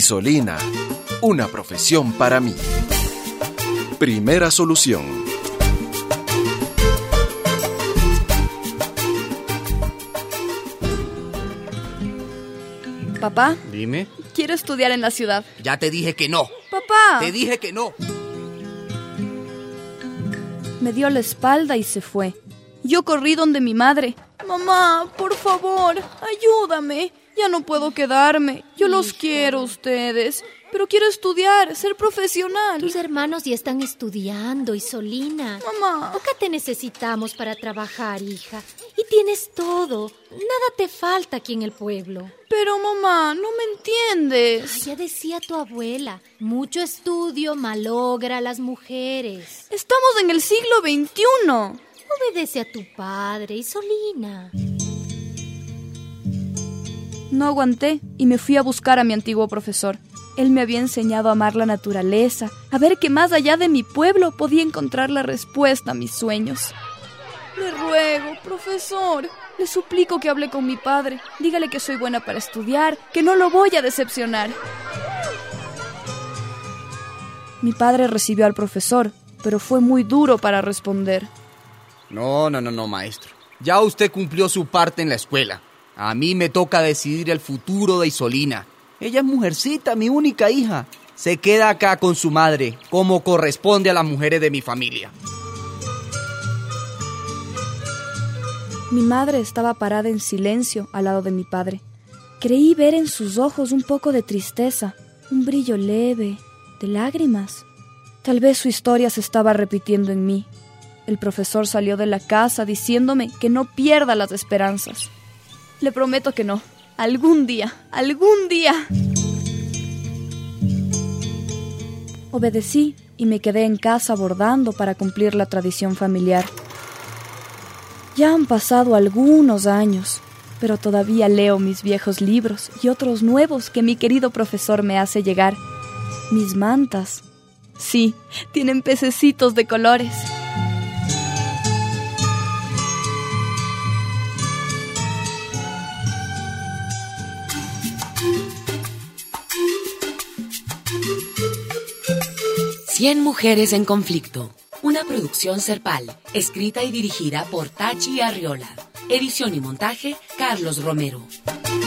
Isolina, una profesión para mí. Primera solución. Papá, Dime. quiero estudiar en la ciudad. Ya te dije que no. Papá. Te dije que no. Me dio la espalda y se fue. Yo corrí donde mi madre. Mamá, por favor, ayúdame. Ya no puedo quedarme. Yo los quiero a ustedes, pero quiero estudiar, ser profesional. Tus hermanos ya están estudiando, Isolina. Mamá. Nunca te necesitamos para trabajar, hija. Y tienes todo. Nada te falta aquí en el pueblo. Pero mamá, no me entiendes. Ay, ya decía tu abuela, mucho estudio malogra a las mujeres. Estamos en el siglo XXI. Obedece a tu padre, Isolina. No aguanté y me fui a buscar a mi antiguo profesor. Él me había enseñado a amar la naturaleza, a ver que más allá de mi pueblo podía encontrar la respuesta a mis sueños. Le ruego, profesor, le suplico que hable con mi padre. Dígale que soy buena para estudiar, que no lo voy a decepcionar. Mi padre recibió al profesor, pero fue muy duro para responder. No, maestro. Ya usted cumplió su parte en la escuela. A mí me toca decidir el futuro de Isolina. Ella es mujercita, mi única hija. Se queda acá con su madre, como corresponde a las mujeres de mi familia. Mi madre estaba parada en silencio al lado de mi padre. Creí ver en sus ojos un poco de tristeza, un brillo leve, de lágrimas. Tal vez su historia se estaba repitiendo en mí. El profesor salió de la casa diciéndome que no pierda las esperanzas. Le prometo que no. Algún día. Obedecí y me quedé en casa bordando para cumplir la tradición familiar. Ya han pasado algunos años, pero todavía leo mis viejos libros y otros nuevos que mi querido profesor me hace llegar. Mis mantas, sí, tienen pececitos de colores. Cien mujeres en conflicto. Una producción Serpal, escrita y dirigida por Tachi Arriola. Edición y montaje, Carlos Romero.